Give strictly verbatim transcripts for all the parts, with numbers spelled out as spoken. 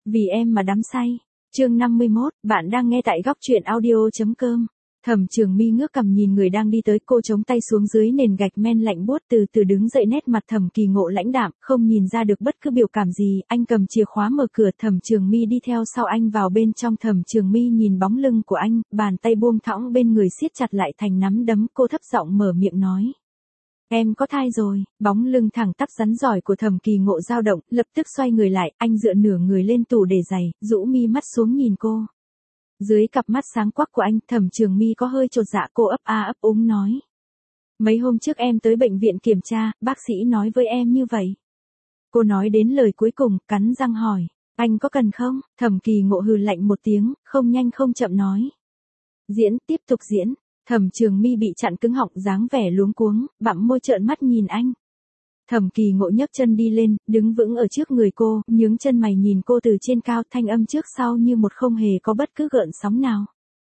Vì em mà đắm say. Chương năm mươi mốt, bạn đang nghe tại góc truyện audio.com. Thẩm Trường My ngước cằm nhìn người đang đi tới, cô chống tay xuống dưới nền gạch men lạnh buốt, từ từ đứng dậy, nét mặt Thẩm Kỳ Ngộ lãnh đạm, không nhìn ra được bất cứ biểu cảm gì. Anh cầm chìa khóa mở cửa, Thẩm Trường My đi theo sau anh vào bên trong. Thẩm Trường My nhìn bóng lưng của anh, bàn tay buông thõng bên người siết chặt lại thành nắm đấm, cô thấp giọng mở miệng nói. Em có thai rồi. Bóng lưng thẳng tắp rắn giỏi của Thẩm Kỳ Ngộ dao động, lập tức xoay người lại, anh dựa nửa người lên tủ để giày, rũ mi mắt xuống nhìn cô. Dưới cặp mắt sáng quắc của anh, Thẩm Trường My có hơi chột dạ, cô ấp a ấp úng nói. Mấy hôm trước em tới bệnh viện kiểm tra, bác sĩ nói với em như vậy. Cô nói đến lời cuối cùng, cắn răng hỏi, anh có cần không? Thẩm Kỳ Ngộ hừ lạnh một tiếng, không nhanh không chậm nói. Diễn, tiếp tục diễn. Thẩm Trường My bị chặn cứng họng, dáng vẻ luống cuống, bặm môi trợn mắt nhìn anh. Thẩm Kỳ Ngộ nhấc chân đi lên, đứng vững ở trước người cô, nhướng chân mày nhìn cô từ trên cao, thanh âm trước sau như một, không hề có bất cứ gợn sóng nào.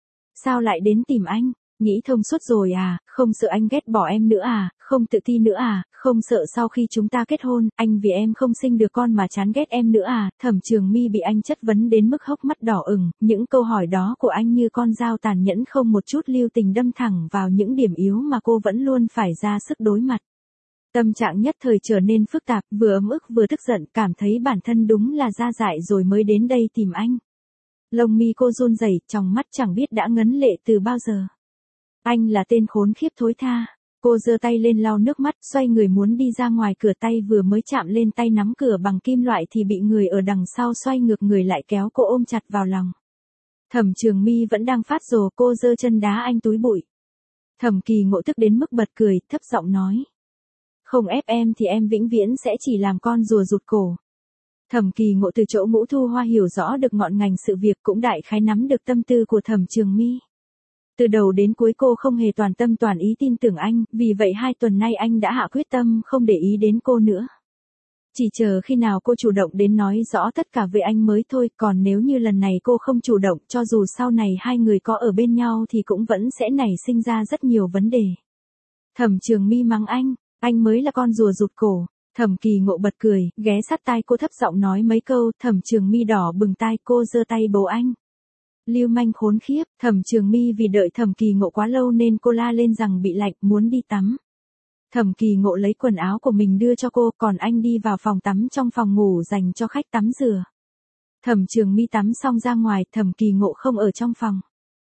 Sao lại đến tìm anh? Nghĩ thông suốt rồi à, không sợ anh ghét bỏ em nữa à, không tự ti nữa à, không sợ sau khi chúng ta kết hôn, anh vì em không sinh được con mà chán ghét em nữa à? Thẩm Trường My bị anh chất vấn đến mức hốc mắt đỏ ửng, những câu hỏi đó của anh như con dao tàn nhẫn không một chút lưu tình đâm thẳng vào những điểm yếu mà cô vẫn luôn phải ra sức đối mặt. Tâm trạng nhất thời trở nên phức tạp, vừa ấm ức vừa tức giận, cảm thấy bản thân đúng là ra dại rồi mới đến đây tìm anh. Lông mi cô run rẩy, trong mắt chẳng biết đã ngấn lệ từ bao giờ. Anh là tên khốn khiếp thối tha. Cô giơ tay lên lau nước mắt, xoay người muốn đi ra ngoài cửa, tay vừa mới chạm lên tay nắm cửa bằng kim loại thì bị người ở đằng sau xoay ngược người lại kéo cô ôm chặt vào lòng. Thẩm Trường My vẫn đang phát rồ, cô giơ chân đá anh túi bụi. Thẩm Kỳ Ngộ tức đến mức bật cười, thấp giọng nói. Không ép em thì em vĩnh viễn sẽ chỉ làm con rùa rụt cổ. Thẩm Kỳ Ngộ từ chỗ Ngũ Thu Hoa hiểu rõ được ngọn ngành sự việc, cũng đại khái nắm được tâm tư của Thẩm Trường My. Từ đầu đến cuối cô không hề toàn tâm toàn ý tin tưởng anh, vì vậy hai tuần nay anh đã hạ quyết tâm không để ý đến cô nữa. Chỉ chờ khi nào cô chủ động đến nói rõ tất cả với anh mới thôi, còn nếu như lần này cô không chủ động, cho dù sau này hai người có ở bên nhau thì cũng vẫn sẽ nảy sinh ra rất nhiều vấn đề. Thẩm Trường My mắng anh, anh mới là con rùa rụt cổ. Thẩm Kỳ Ngộ bật cười, ghé sát tai cô thấp giọng nói mấy câu, Thẩm Trường My đỏ bừng tai, cô giơ tay bấu anh. Lưu manh khốn khiếp. Thẩm Trường My vì đợi Thẩm Kỳ Ngộ quá lâu nên cô la lên rằng bị lạnh, muốn đi tắm. Thẩm Kỳ Ngộ lấy quần áo của mình đưa cho cô, còn anh đi vào phòng tắm trong phòng ngủ dành cho khách tắm rửa. Thẩm Trường My tắm xong ra ngoài, Thẩm Kỳ Ngộ không ở trong phòng.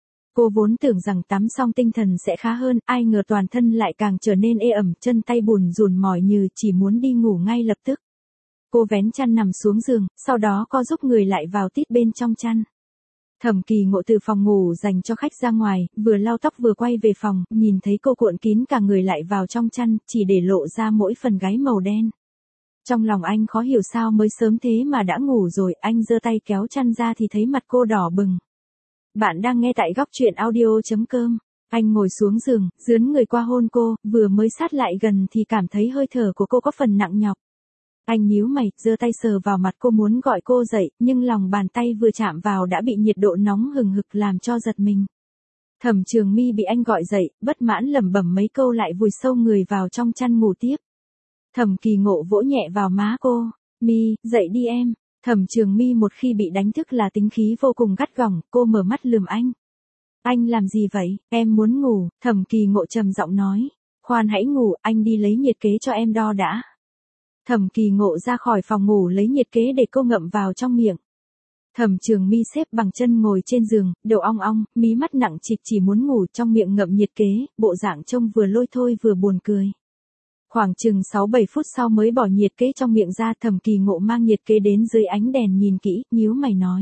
Cô vốn tưởng rằng tắm xong tinh thần sẽ khá hơn, ai ngờ toàn thân lại càng trở nên ê ẩm, chân tay bùn rùn mỏi như chỉ muốn đi ngủ ngay lập tức. Cô vén chăn nằm xuống giường, sau đó co giúp người lại vào tít bên trong chăn. Thẩm Kỳ Ngộ từ phòng ngủ dành cho khách ra ngoài, vừa lau tóc vừa quay về phòng, nhìn thấy cô cuộn kín cả người lại vào trong chăn, chỉ để lộ ra mỗi phần gáy màu đen. Trong lòng anh khó hiểu sao mới sớm thế mà đã ngủ rồi, anh giơ tay kéo chăn ra thì thấy mặt cô đỏ bừng. Bạn đang nghe tại góc truyện audio.com. Anh ngồi xuống giường, dướn người qua hôn cô, vừa mới sát lại gần thì cảm thấy hơi thở của cô có phần nặng nhọc. Anh nhíu mày, giơ tay sờ vào mặt cô muốn gọi cô dậy, nhưng lòng bàn tay vừa chạm vào đã bị nhiệt độ nóng hừng hực làm cho giật mình. Thẩm Trường My bị anh gọi dậy, bất mãn lẩm bẩm mấy câu lại vùi sâu người vào trong chăn ngủ tiếp. Thẩm Kỳ Ngộ vỗ nhẹ vào má cô, My, dậy đi em. Thẩm Trường My một khi bị đánh thức là tính khí vô cùng gắt gỏng, cô mở mắt lườm anh. Anh làm gì vậy? Em muốn ngủ. Thẩm Kỳ Ngộ trầm giọng nói. Khoan hãy ngủ, anh đi lấy nhiệt kế cho em đo đã. Thẩm Kỳ Ngộ ra khỏi phòng ngủ lấy nhiệt kế để cô ngậm vào trong miệng. Thẩm Trường My xếp bằng chân ngồi trên giường, đầu ong ong, mí mắt nặng trịch chỉ muốn ngủ, trong miệng ngậm nhiệt kế, bộ dạng trông vừa lôi thôi vừa buồn cười. Khoảng chừng sáu bảy phút sau mới bỏ nhiệt kế trong miệng ra, Thẩm Kỳ Ngộ mang nhiệt kế đến dưới ánh đèn nhìn kỹ, nhíu mày nói.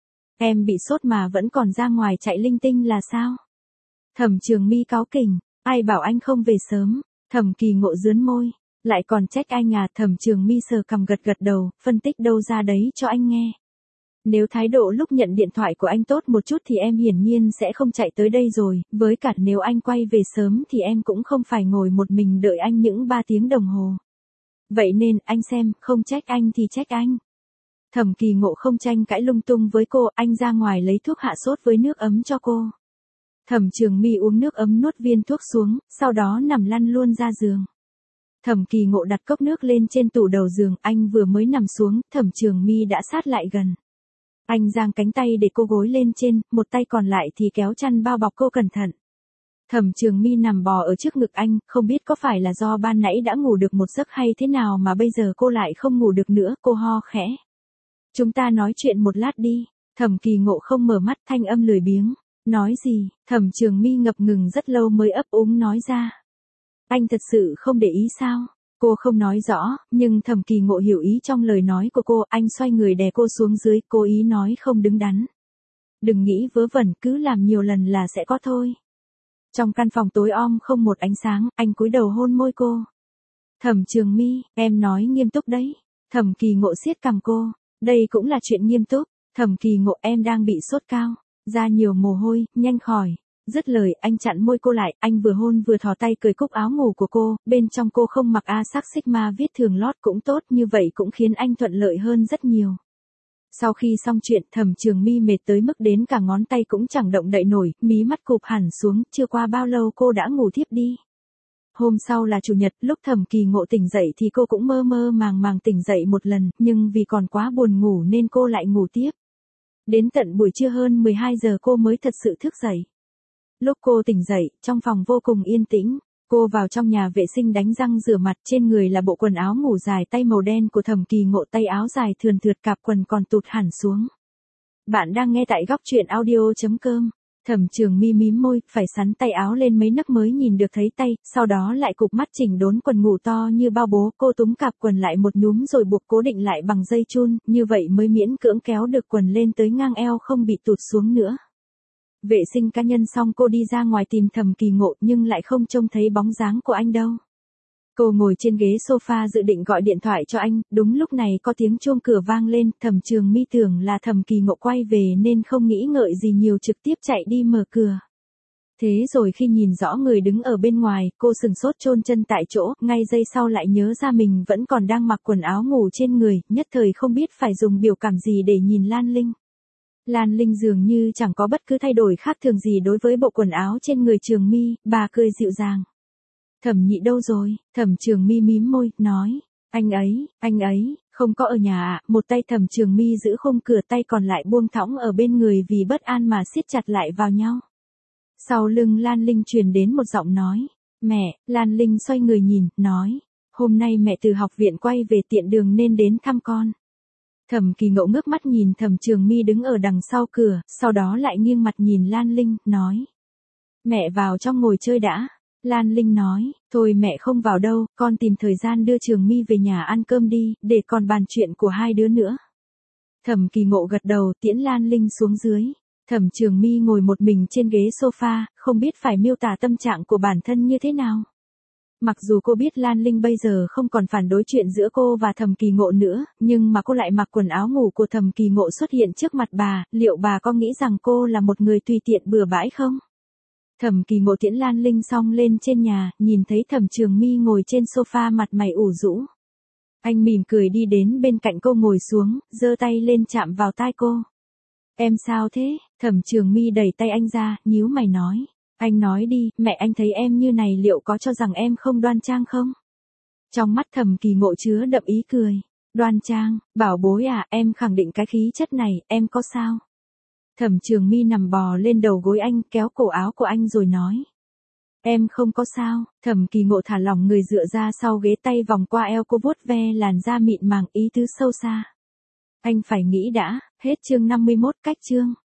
Em bị sốt mà vẫn còn ra ngoài chạy linh tinh là sao? Thẩm Trường My cáu kỉnh, ai bảo anh không về sớm? Thẩm Kỳ Ngộ rướn môi, lại còn trách anh à? Thẩm Trường My sờ cằm gật gật đầu, phân tích đâu ra đấy cho anh nghe. Nếu thái độ lúc nhận điện thoại của anh tốt một chút thì em hiển nhiên sẽ không chạy tới đây rồi, với cả nếu anh quay về sớm thì em cũng không phải ngồi một mình đợi anh những ba tiếng đồng hồ. Vậy nên, anh xem, không trách anh thì trách anh. Thẩm Kỳ Ngộ không tranh cãi lung tung với cô, anh ra ngoài lấy thuốc hạ sốt với nước ấm cho cô. Thẩm Trường My uống nước ấm nuốt viên thuốc xuống, sau đó nằm lăn luôn ra giường. Thẩm Kỳ Ngộ đặt cốc nước lên trên tủ đầu giường, anh vừa mới nằm xuống, Thẩm Trường My đã sát lại gần. Anh giang cánh tay để cô gối lên trên, một tay còn lại thì kéo chăn bao bọc cô cẩn thận. Thẩm Trường My nằm bò ở trước ngực anh, không biết có phải là do ban nãy đã ngủ được một giấc hay thế nào mà bây giờ cô lại không ngủ được nữa, cô ho khẽ. Chúng ta nói chuyện một lát đi. Thẩm Kỳ Ngộ không mở mắt, thanh âm lười biếng. Nói gì? Thẩm Trường My ngập ngừng rất lâu mới ấp úng nói ra. Anh thật sự không để ý sao? Cô không nói rõ, nhưng Thẩm Kỳ Ngộ hiểu ý trong lời nói của cô, anh xoay người đè cô xuống dưới, cố ý nói không đứng đắn. Đừng nghĩ vớ vẩn, cứ làm nhiều lần là sẽ có thôi. Trong căn phòng tối om không một ánh sáng, anh cúi đầu hôn môi cô. Thẩm Trường My, em nói nghiêm túc đấy. Thẩm Kỳ Ngộ siết cằm cô. Đây cũng là chuyện nghiêm túc. Thẩm Kỳ Ngộ, em đang bị sốt cao, ra nhiều mồ hôi, nhanh khỏi. Dứt lời, anh chặn môi cô lại, anh vừa hôn vừa thò tay cởi cúc áo ngủ của cô, bên trong cô không mặc A sắc Sigma viết thường lót cũng tốt, như vậy cũng khiến anh thuận lợi hơn rất nhiều. Sau khi xong chuyện, Thẩm Trường My mệt tới mức đến cả ngón tay cũng chẳng động đậy nổi, mí mắt cụp hẳn xuống, chưa qua bao lâu cô đã ngủ thiếp đi. Hôm sau là chủ nhật, lúc Thẩm Kỳ Ngộ tỉnh dậy thì cô cũng mơ mơ màng màng tỉnh dậy một lần, nhưng vì còn quá buồn ngủ nên cô lại ngủ tiếp. Đến tận buổi trưa hơn mười hai giờ cô mới thật sự thức dậy. Lúc cô tỉnh dậy, trong phòng vô cùng yên tĩnh, cô vào trong nhà vệ sinh đánh răng rửa mặt, trên người là bộ quần áo ngủ dài tay màu đen của Thẩm Kỳ Ngộ, tay áo dài thườn thượt, cạp quần còn tụt hẳn xuống. Bạn đang nghe tại góc truyện audio chấm com. Thẩm Trường My mím môi, phải sắn tay áo lên mấy nấc mới nhìn được thấy tay, sau đó lại cụp mắt chỉnh đốn quần ngủ to như bao bố, cô túm cạp quần lại một nhúm rồi buộc cố định lại bằng dây chun, như vậy mới miễn cưỡng kéo được quần lên tới ngang eo không bị tụt xuống nữa. Vệ sinh cá nhân xong cô đi ra ngoài tìm Thẩm Kỳ Ngộ nhưng lại không trông thấy bóng dáng của anh đâu. Cô ngồi trên ghế sofa dự định gọi điện thoại cho anh, đúng lúc này có tiếng chuông cửa vang lên, Thẩm Trường My tưởng là Thẩm Kỳ Ngộ quay về nên không nghĩ ngợi gì nhiều trực tiếp chạy đi mở cửa. Thế rồi khi nhìn rõ người đứng ở bên ngoài, cô sừng sốt chôn chân tại chỗ, ngay giây sau lại nhớ ra mình vẫn còn đang mặc quần áo ngủ trên người, nhất thời không biết phải dùng biểu cảm gì để nhìn Lan Linh. Lan Linh dường như chẳng có bất cứ thay đổi khác thường gì đối với bộ quần áo trên người Trường My, bà cười dịu dàng. Thẩm Nhị đâu rồi? Thẩm Trường My mím môi, nói, anh ấy, anh ấy, không có ở nhà ạ. Một tay Thẩm Trường My giữ khung cửa, tay còn lại buông thõng ở bên người vì bất an mà siết chặt lại vào nhau. Sau lưng Lan Linh truyền đến một giọng nói, mẹ. Lan Linh xoay người nhìn, nói, hôm nay mẹ từ học viện quay về tiện đường nên đến thăm con. Thẩm Kỳ Ngộ ngước mắt nhìn Thẩm Trường My đứng ở đằng sau cửa, sau đó lại nghiêng mặt nhìn Lan Linh, nói, mẹ vào trong ngồi chơi đã. Lan Linh nói, thôi mẹ không vào đâu, con tìm thời gian đưa Trường My về nhà ăn cơm đi, để còn bàn chuyện của hai đứa nữa. Thẩm Kỳ Ngộ gật đầu, tiễn Lan Linh xuống dưới. Thẩm Trường My ngồi một mình trên ghế sofa, không biết phải miêu tả tâm trạng của bản thân như thế nào. Mặc dù cô biết Lan Linh bây giờ không còn phản đối chuyện giữa cô và Thẩm Kỳ Ngộ nữa, nhưng mà cô lại mặc quần áo ngủ của Thẩm Kỳ Ngộ xuất hiện trước mặt bà, liệu bà có nghĩ rằng cô là một người tùy tiện bừa bãi không? Thẩm Kỳ Ngộ tiễn Lan Linh xong lên trên nhà, nhìn thấy Thẩm Trường My ngồi trên sofa mặt mày ủ rũ. Anh mỉm cười đi đến bên cạnh cô ngồi xuống, giơ tay lên chạm vào tai cô. Em sao thế? Thẩm Trường My đẩy tay anh ra, nhíu mày nói. Anh nói đi, mẹ anh thấy em như này liệu có cho rằng em không đoan trang không? Trong mắt Thẩm Kỳ Ngộ chứa đậm ý cười. Đoan trang, bảo bối à, em khẳng định cái khí chất này, em có sao? Thẩm Trường My nằm bò lên đầu gối anh, kéo cổ áo của anh rồi nói. Em không có sao. Thẩm Kỳ Ngộ thả lỏng người dựa ra sau ghế, tay vòng qua eo cô vuốt ve làn da mịn màng, ý tứ sâu xa. Anh phải nghĩ đã. Hết chương năm mươi mốt, cách chương.